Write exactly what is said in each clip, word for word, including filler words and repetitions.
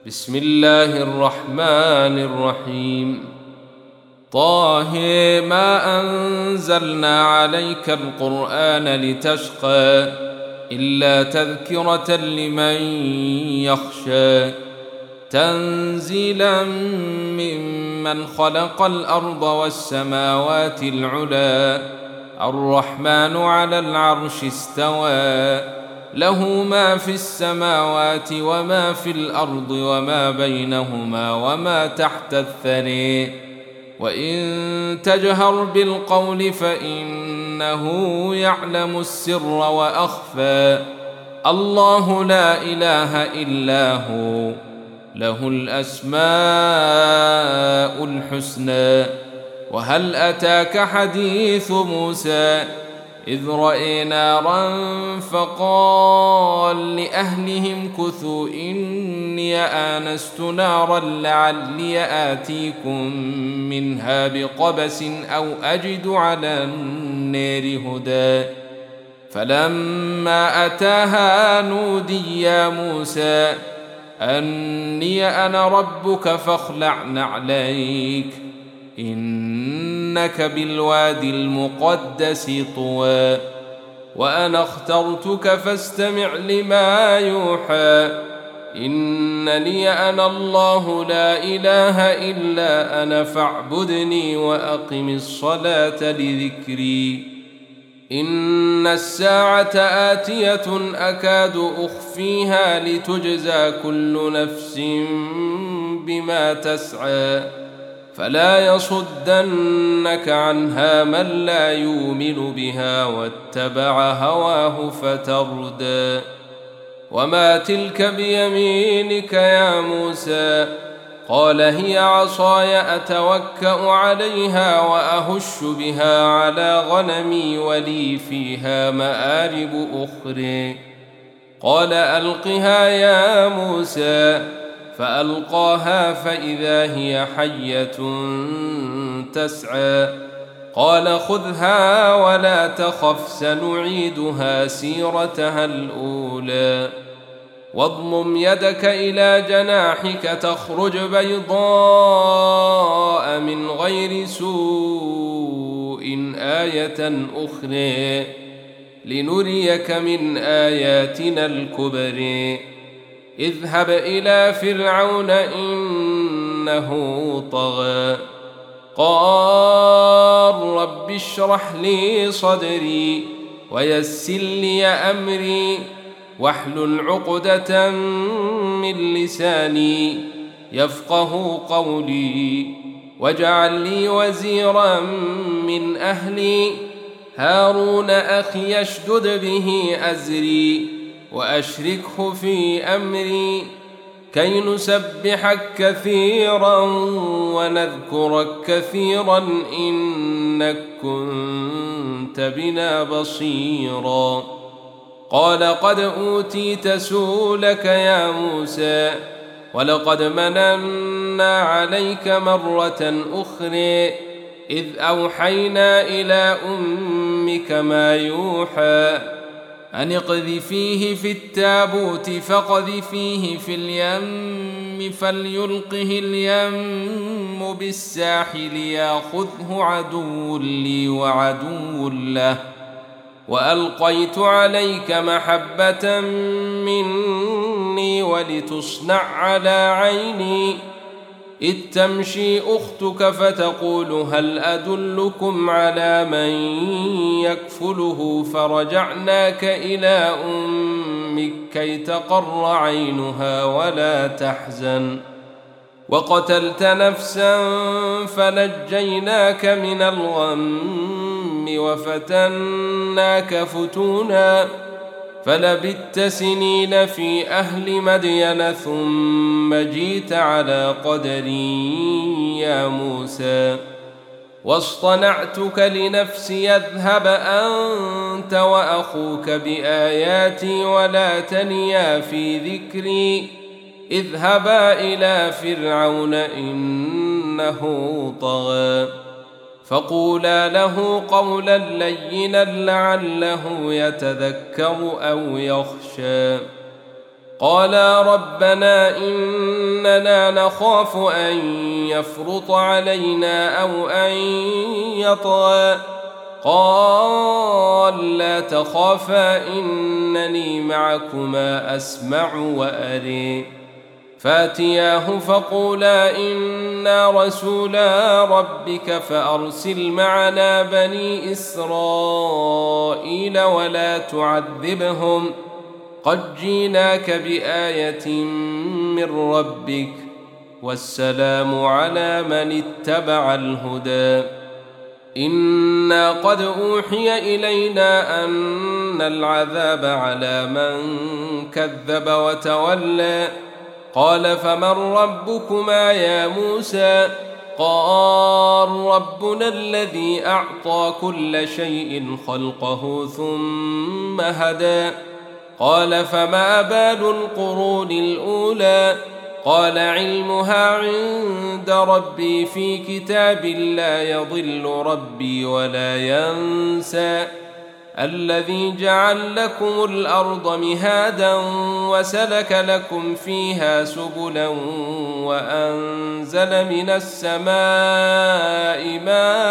بسم الله الرحمن الرحيم. طه ما أنزلنا عليك القرآن لتشقى إلا تذكرة لمن يخشى تنزيلا ممن خلق الأرض والسماوات العلى الرحمن على العرش استوى له ما في السماوات وما في الأرض وما بينهما وما تحت الثرى وإن تجهر بالقول فإنه يعلم السر وأخفى الله لا إله إلا هو له الأسماء الحسنى. وهل أتاك حديث موسى إذ رأى نارا فقال لأهلهم كثوا إني آنست نارا لعلي آتيكم منها بقبس أو أجد على النار هدى فلما أتاها نودي يا موسى أني أنا ربك فاخلع نعليك إنك بالوادي المقدس طوى وأنا اخترتك فاستمع لما يوحى إنني أنا الله لا إله إلا أنا فاعبدني وأقم الصلاة لذكري إن الساعة آتية أكاد أخفيها لتجزى كل نفس بما تسعى فلا يصدنك عنها من لا يؤمن بها واتبع هواه فتردى. وما تلك بيمينك يا موسى قال هي عصاي أتوكأ عليها وأهش بها على غنمي ولي فيها مآرب أخرى قال ألقها يا موسى فألقاها فإذا هي حية تسعى قال خذها ولا تخف سنعيدها سيرتها الأولى واضمم يدك إلى جناحك تخرج بيضاء من غير سوء آية أخرى لنريك من آياتنا الكبرى اذهب إلى فرعون إنه طغى قال رب اشرح لي صدري ويسر لي أمري واحلل عقدة من لساني يفقه قولي واجعل لي وزيرا من أهلي هارون أخي اشدد به أزري وأشركه في أمري كي نسبحك كثيرا ونذكرك كثيرا إنك كنت بنا بصيرا قال قد أوتيت سؤلك يا موسى ولقد مننا عليك مرة أخرى إذ أوحينا إلى أمك ما يوحى أن اقذفيه في التابوت فاقذفيه في اليم فليلقه اليم بالساحل ياخذه عدو لي وعدو له وألقيت عليك محبة مني ولتصنع على عيني إذ تمشي أختك فتقول هل أدلكم على من يكفله فرجعناك إلى أمك كي تقر عينها ولا تحزن وقتلت نفسا فنجيناك من الغم وفتناك فتونا فلبثت سنين في أهل مدين ثم جيت على قدري يا موسى واصطنعتك لنفسي اذهب أنت وأخوك بآياتي ولا تنيا في ذكري اذهبا إلى فرعون إنه طغى فقولا له قولا لينا لعله يتذكر أو يخشى قالا ربنا إننا نخاف أن يفرط علينا أو أن يطغى قال لا تخافا إنني معكما أسمع وأري فاتياه فقولا إنا رسولا ربك فأرسل معنا بني إسرائيل ولا تعذبهم قد جيناك بآية من ربك والسلام على من اتبع الهدى إنا قد أوحي إلينا أن العذاب على من كذب وتولى قال فمن ربكما يا موسى قال ربنا الذي أعطى كل شيء خلقه ثم هدى قال فما بال القرون الأولى قال علمها عند ربي في كتاب لا يضل ربي ولا ينسى الذي جعل لكم الأرض مهادا وسلك لكم فيها سبلا وأنزل من السماء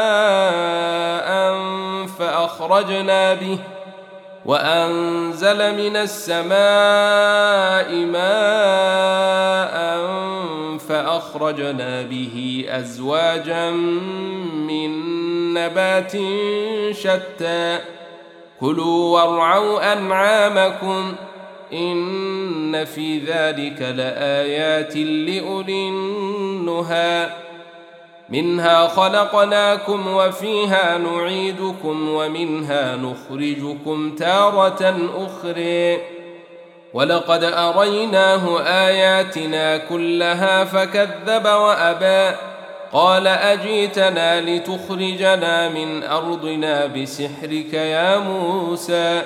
ماء فأخرجنا به وأنزل من السماء ماء فأخرجنا به أزواجا من نبات شتى كلوا وارعوا أنعامكم إن في ذلك لآيات لأولي النهى منها خلقناكم وفيها نعيدكم ومنها نخرجكم تارة أخرى ولقد أريناه آياتنا كلها فكذب وأبى قال أجيتنا لتخرجنا من أرضنا بسحرك يا موسى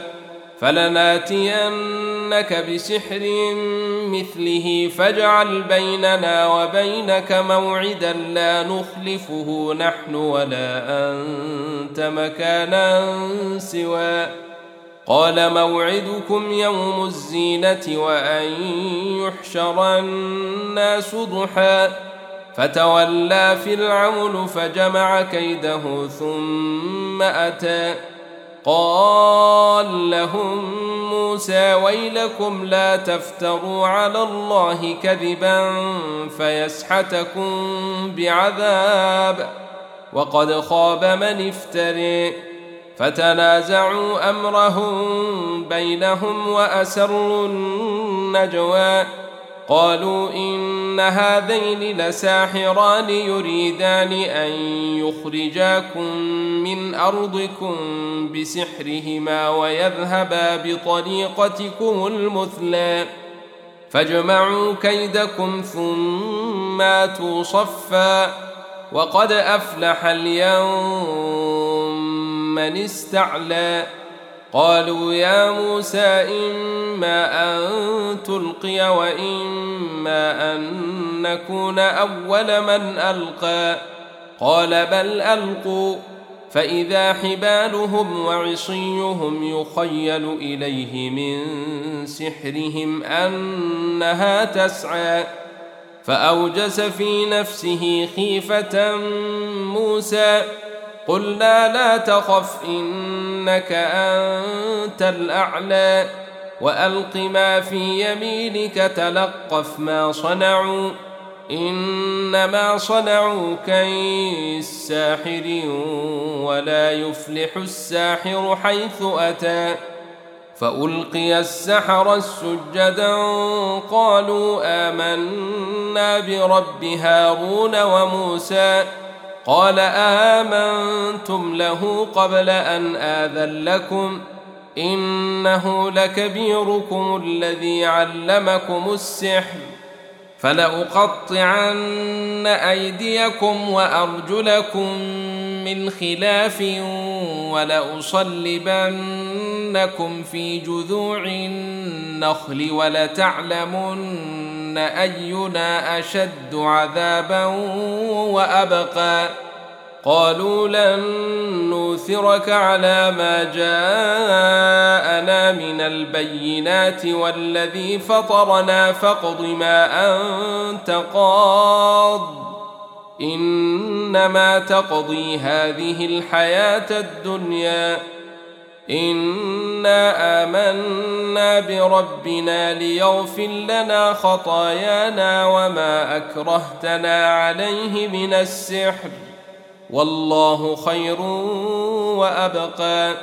فلناتينك بسحر مثله فاجعل بيننا وبينك موعدا لا نخلفه نحن ولا أنت مكانا سوى قال موعدكم يوم الزينة وأن يحشر الناس ضحى فتولى فرعون فجمع كيده ثم أتى قال لهم موسى ويلكم لا تفتروا على الله كذبا فيسحتكم بعذاب وقد خاب من افتري فتنازعوا أمرهم بينهم وأسروا النجوى قالوا إن هذين لساحران يريدان أن يخرجاكم من أرضكم بسحرهما ويذهبا بطريقتكم المثلى فاجمعوا كيدكم ثم آتوا صفا وقد أفلح اليوم من استعلى قالوا يا موسى إما أن تلقي وإما أن نكون أول من ألقى قال بل ألقوا فإذا حبالهم وعصيهم يخيل إليه من سحرهم أنها تسعى فأوجس في نفسه خيفة موسى قلنا لا تخف إنك أنت الأعلى وألق ما في يمينك تلقف ما صنعوا إنما صنعوا كيد ساحر ولا يفلح الساحر حيث أتى فألقي السحرة سجدا قالوا آمنا برب هارون وموسى قال آمنتم له قبل أن آذن لكم إنه لكبيركم الذي علمكم السحر فلأقطعن أيديكم وأرجلكم من خلاف ولأصلبنكم في جذوع النخل ولتعلمن أينا أشد عذابا وأبقى قالوا لن نؤثرك على ما جاءنا من البينات والذي فطرنا فاقض ما أنت قاض إنما تقضي هذه الحياة الدنيا إنا آمنا بربنا ليغفر لنا خطايانا وما أكرهتنا عليه من السحر والله خير وأبقى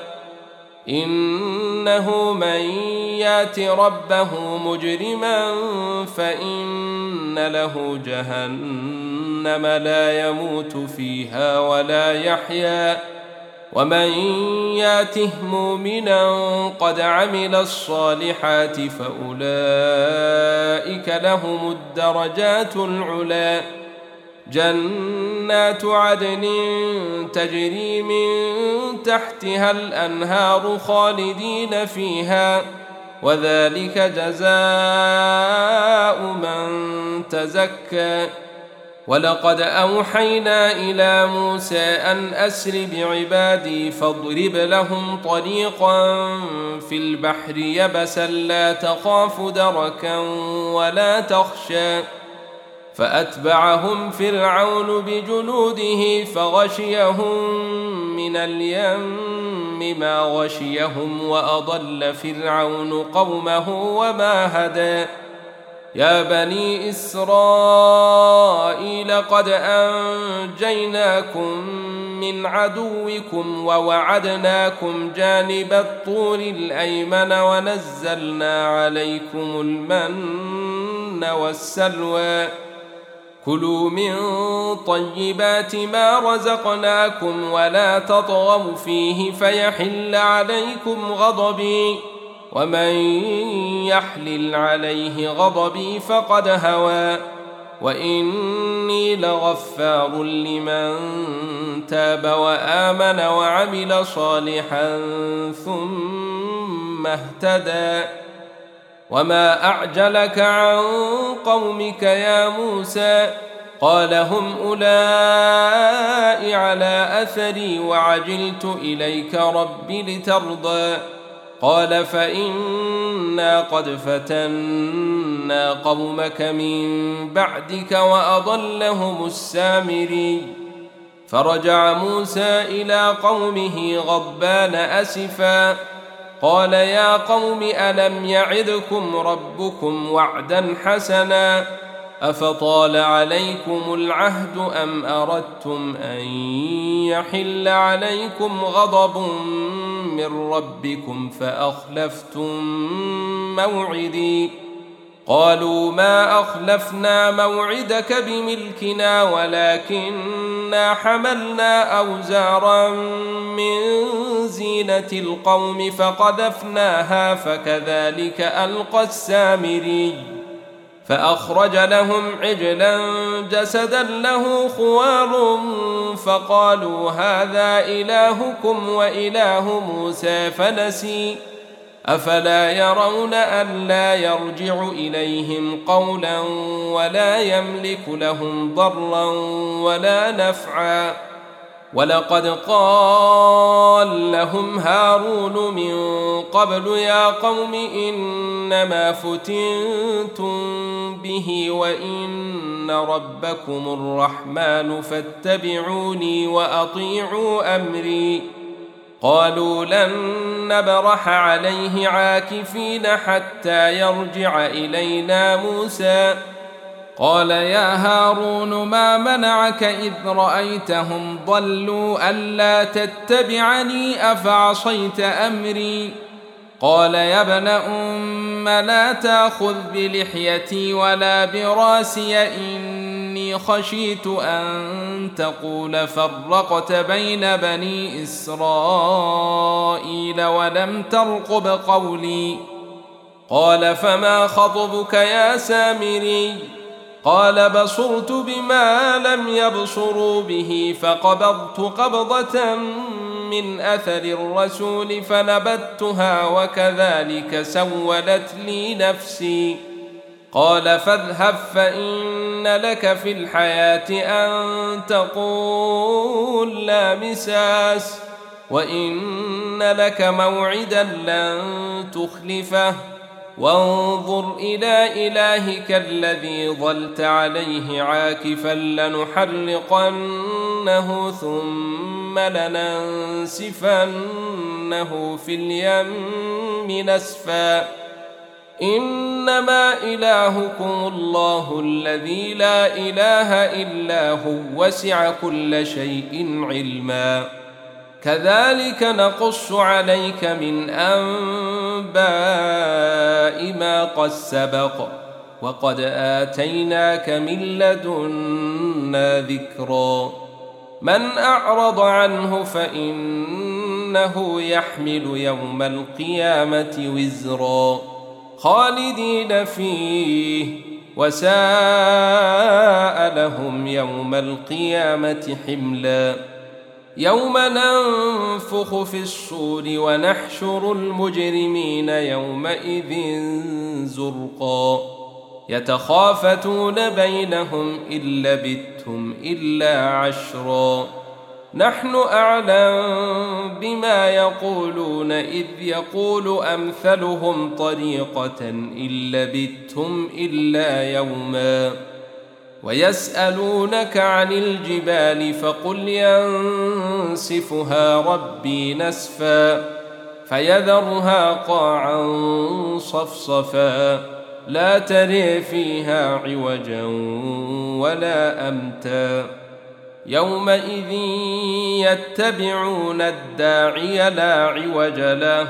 إنه من يات ربه مجرما فإن له جهنم لا يموت فيها ولا يحيا ومن ياته مؤمنا قد عمل الصالحات فأولئك لهم الدرجات العلى جنات عدن تجري من تحتها الأنهار خالدين فيها وذلك جزاء من تزكى ولقد أوحينا إلى موسى أن أسر بعبادي فاضرب لهم طريقا في البحر يبسا لا تخاف دركا ولا تخشى فأتبعهم فرعون بجنوده فغشيهم من اليم ما غشيهم وأضل فرعون قومه وما هدى يا بني إسرائيل قد أنجيناكم من عدوكم ووعدناكم جانب الطور الأيمن ونزلنا عليكم المن والسلوى كلوا من طيبات ما رزقناكم ولا تطغوا فيه فيحل عليكم غضبي ومن يحلل عليه غضبي فقد هوى وإني لغفار لمن تاب وآمن وعمل صالحا ثم اهتدى وما أعجلك عن قومك يا موسى قال هم أولئك على أثري وعجلت إليك رب لترضى قال فإنا قد فتنا قومك من بعدك وأضلهم السامري فرجع موسى إلى قومه غضبان أسفا قال يا قوم ألم يعدكم ربكم وعدا حسنا أفطال عليكم العهد أم أردتم أن يحل عليكم غضب من ربكم فأخلفتم موعدي قالوا ما أخلفنا موعدك بملكنا ولكننا حملنا أوزارا من زينة القوم فقذفناها فكذلك ألقى السامري فأخرج لهم عجلا جسدا له خوار فقالوا هذا إلهكم وإله موسى فنسي أفلا يرون ألا يرجع إليهم قولا ولا يملك لهم ضرا ولا نفعا ولقد قال لهم هارون من قبل يا قوم إنما فتنتم به وإن ربكم الرحمن فاتبعوني وأطيعوا أمري قالوا لن نبرح عليه عاكفين حتى يرجع إلينا موسى قال يا هارون ما منعك إذ رأيتهم ضلوا ألا تتبعني أفعصيت أمري قال يا ابن أم لا تأخذ بلحيتي ولا براسي إني خشيت أن تقول فرقت بين بني إسرائيل ولم ترقب قولي قال فما خطبك يا سامري قال بصرت بما لم يبصروا به فقبضت قبضة من أثر الرسول فنبذتها وكذلك سولت لي نفسي قال فاذهب فإن لك في الحياة أن تقول لا مساس وإن لك موعدا لن تخلفه وانظر إلى إلهك الذي ظلت عليه عاكفا لنحرقنه ثم لننسفنه في اليم نسفا إنما إلهكم الله الذي لا إله إلا هو وسع كل شيء علما كذلك نقص عليك من أنباء ما قد سبق وقد آتيناك من لدنا ذكرا من أعرض عنه فإنه يحمل يوم القيامة وزرا خالدين فيه وساء لهم يوم القيامة حملا يوم ننفخ في الصور ونحشر المجرمين يومئذ زرقا يتخافتون بينهم إن لبثتم إلا عشرا نحن أعلم بما يقولون إذ يقول أمثلهم طريقة إن لبثتم إلا يوما ويسألونك عن الجبال فقل ينسفها ربي نسفا فيذرها قاعا صفصفا لا تري فيها عوجا ولا أمتا يومئذ يتبعون الداعي لا عوج له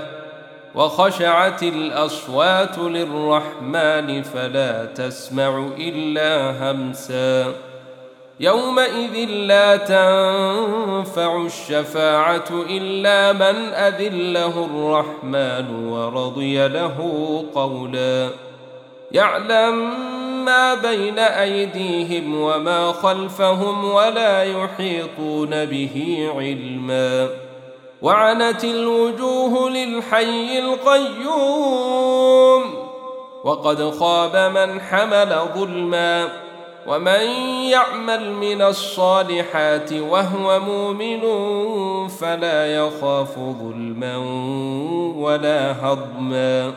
وخشعت الأصوات للرحمن فلا تسمع إلا همسا يومئذ لا تنفع الشفاعة إلا من أذن له الرحمن ورضي له قولا يعلم ما بين أيديهم وما خلفهم ولا يحيطون به علما وعنت الوجوه للحي القيوم وقد خاب من حمل ظلما ومن يعمل من الصالحات وهو مؤمن فلا يخاف ظلما ولا هضما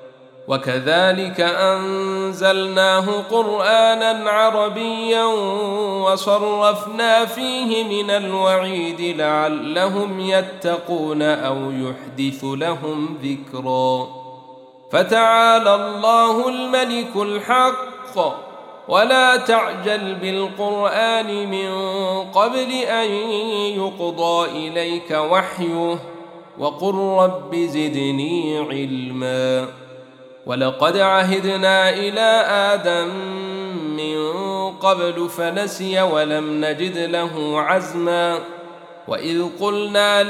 وكذلك أنزلناه قرآنا عربيا وصرفنا فيه من الوعيد لعلهم يتقون أو يحدث لهم ذكرا فتعالى الله الملك الحق ولا تعجل بالقرآن من قبل أن يقضى إليك وحيه وقل رب زدني علما ولقد عهدنا إلى آدم من قبل فنسي ولم نجد له عزما وإذ قلنا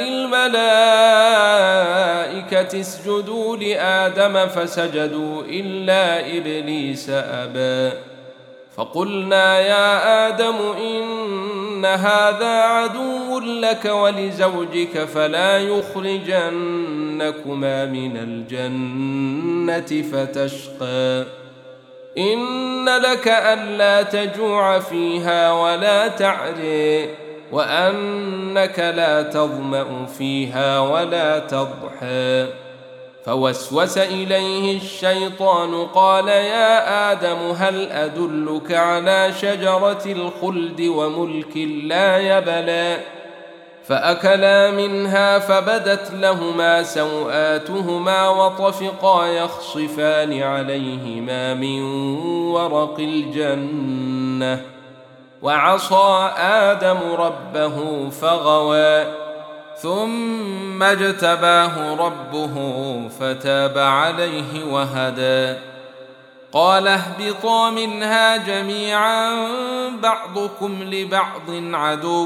للملائكة اسجدوا لآدم فسجدوا إلا إبليس أبى فقلنا يا آدم إن هذا عدو لك ولزوجك فلا يخرجنكما من الجنة فتشقى إن لك ألا تجوع فيها ولا تعري وأنك لا تظمأ فيها ولا تضحى فوسوس إليه الشيطان قال يا آدم هل أدلك على شجرة الخلد وملك لا يبلى فأكلا منها فبدت لهما سوآتهما وطفقا يخصفان عليهما من ورق الجنة وعصى آدم ربه فغوى ثم اجتباه ربه فتاب عليه وهدى قال اهبطا منها جميعا بعضكم لبعض عدو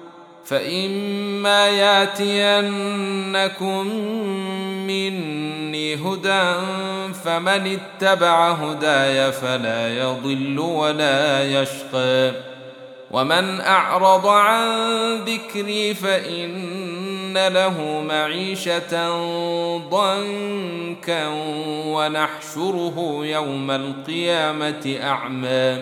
فإما ياتينكم مني هدى فمن اتبع هداي فلا يضل ولا يشقى ومن أعرض عن ذكري فإن له معيشة ضنكا ونحشره يوم القيامة أعمى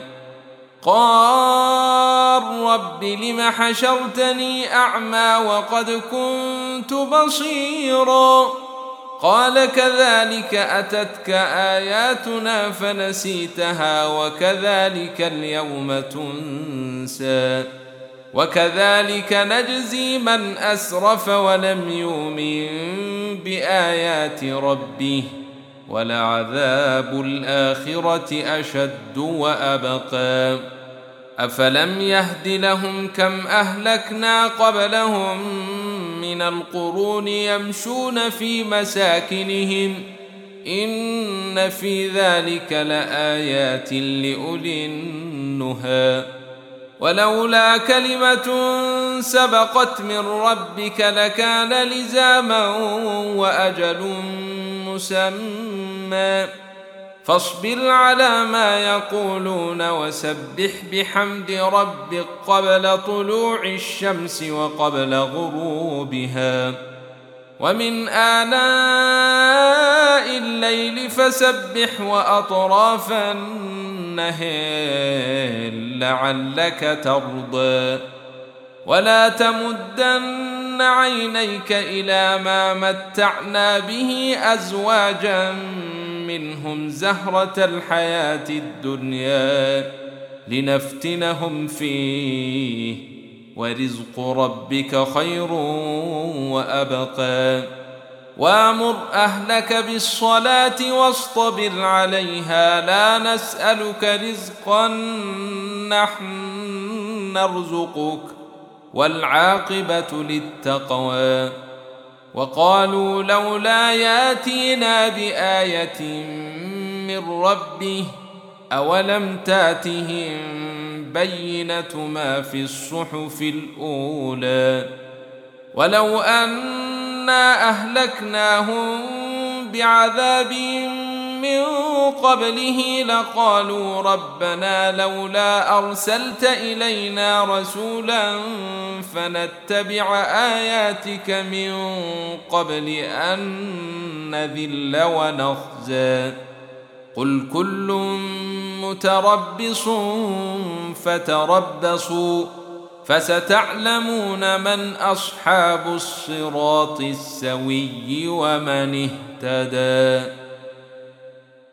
قال رب لم حشرتني أعمى وقد كنت بصيرا قال كذلك أتتك آياتنا فنسيتها وكذلك اليوم تنسى وكذلك نجزي من أسرف ولم يؤمن بآيات ربه ولعذاب الآخرة أشد وأبقى أفلم يهد لهم كم أهلكنا قبلهم من القرون يمشون في مساكنهم إن في ذلك لآيات لأولي النهى ولولا كلمة سبقت من ربك لكان لزاما وأجل مسمى فاصبر على ما يقولون وسبح بحمد ربك قبل طلوع الشمس وقبل غروبها ومن آناء الليل فسبح وأطراف النهار لعلك ترضى ولا تمدن عينيك إلى ما متعنا به أزواجا منهم زهرة الحياة الدنيا لنفتنهم فيه ورزق ربك خير وأبقى وامر أهلك بالصلاة واصطبر عليها لا نسألك رزقا نحن نرزقك والعاقبة للتقوى وقالوا لولا ياتينا بآية من ربه أولم تاتهم بينة ما في الصحف الأولى ولو أنا أهلكناهم بعذاب من قبله لقالوا ربنا لولا أرسلت إلينا رسولا فنتبع آياتك من قبل أن نذل ونخزى قل كل متربص فتربصوا فستعلمون من أصحاب الصراط السوي ومن اهتدى.